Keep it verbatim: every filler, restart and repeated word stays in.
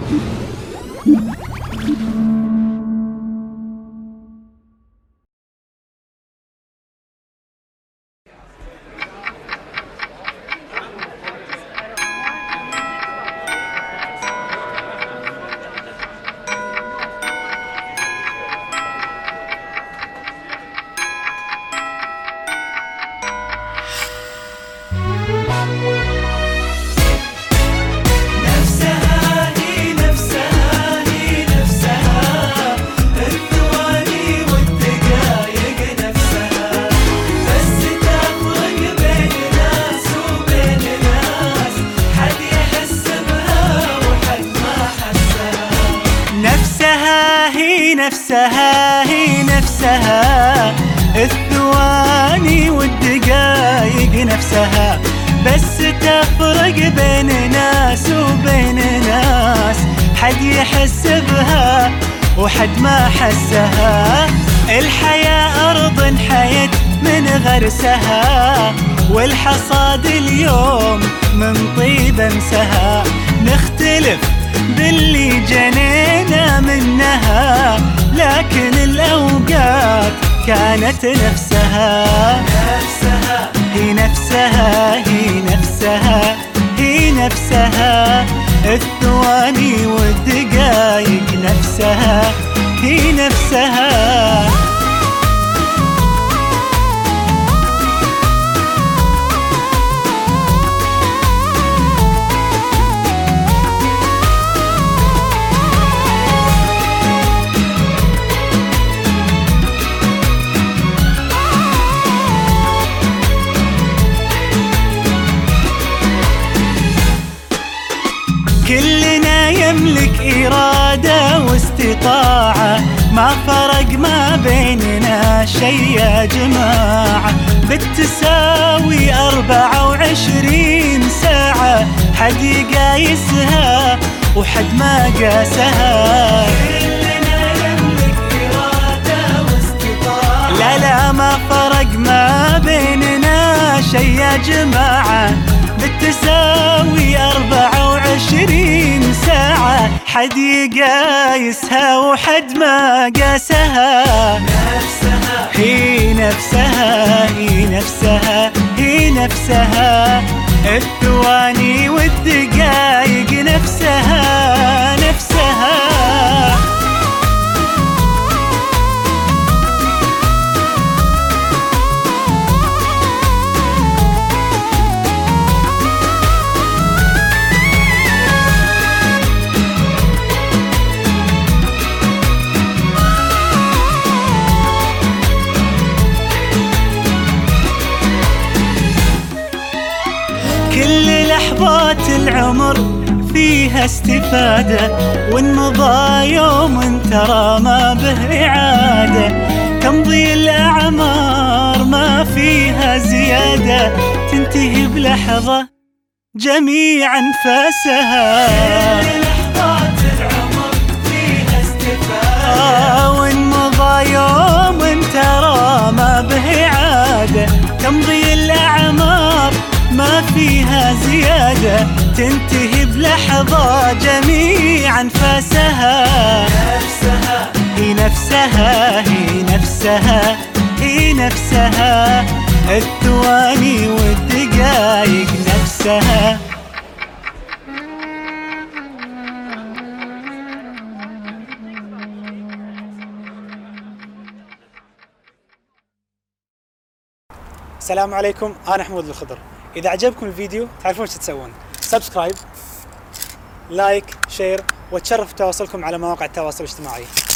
نفسها هي نفسها، الثواني والدقايق نفسها، بس تفرق بين ناس وبين ناس، حد يحس بها وحد ما حسها. الحياة أرض حيت من غرسها، والحصاد اليوم من طيب امسها. نختلف باللي جنينا منها، لكن الأوقات كانت نفسها. نفسها هي نفسها هي نفسها هي نفسها، الثواني والدقايق نفسها هي نفسها. كلنا يملك إرادة واستطاعة، ما فرق ما بيننا شي يا جماعة. بالتساوي أربعة وعشرين ساعة، حد يقايسها وحد ما قاسها. كلنا يملك إرادة واستطاعة، لا لا ما فرق ما بيننا شي يا جماعة. بالتساوي أربعة وعشرين ساعة، حد يقايسها وحد ما قاسها. نفسها هي نفسها هي نفسها هي نفسها، الثواني والدقايق نفسها نفسها. كل لحظات العمر فيها استفادة، وإن مضى يوم ترى ما به إعادة. تمضي الأعمار ما فيها زيادة، تنتهي بلحظة جميع أنفاسها. كل لحظات العمر فيها استفادة، آه وإن مضى يوم ترى ما به إعادة. تمضي الأعمار ما فيها زيادة، تنتهي بلحظة جميع أنفاسها. نفسها هي نفسها هي نفسها هي نفسها، الثواني والدقايق نفسها. السلام عليكم، أنا حمود الخضر. إذا عجبكم الفيديو تعرفون ايش تسوون، سبسكرايب، لايك، شير، وتشرف تواصلكم على مواقع التواصل الاجتماعي.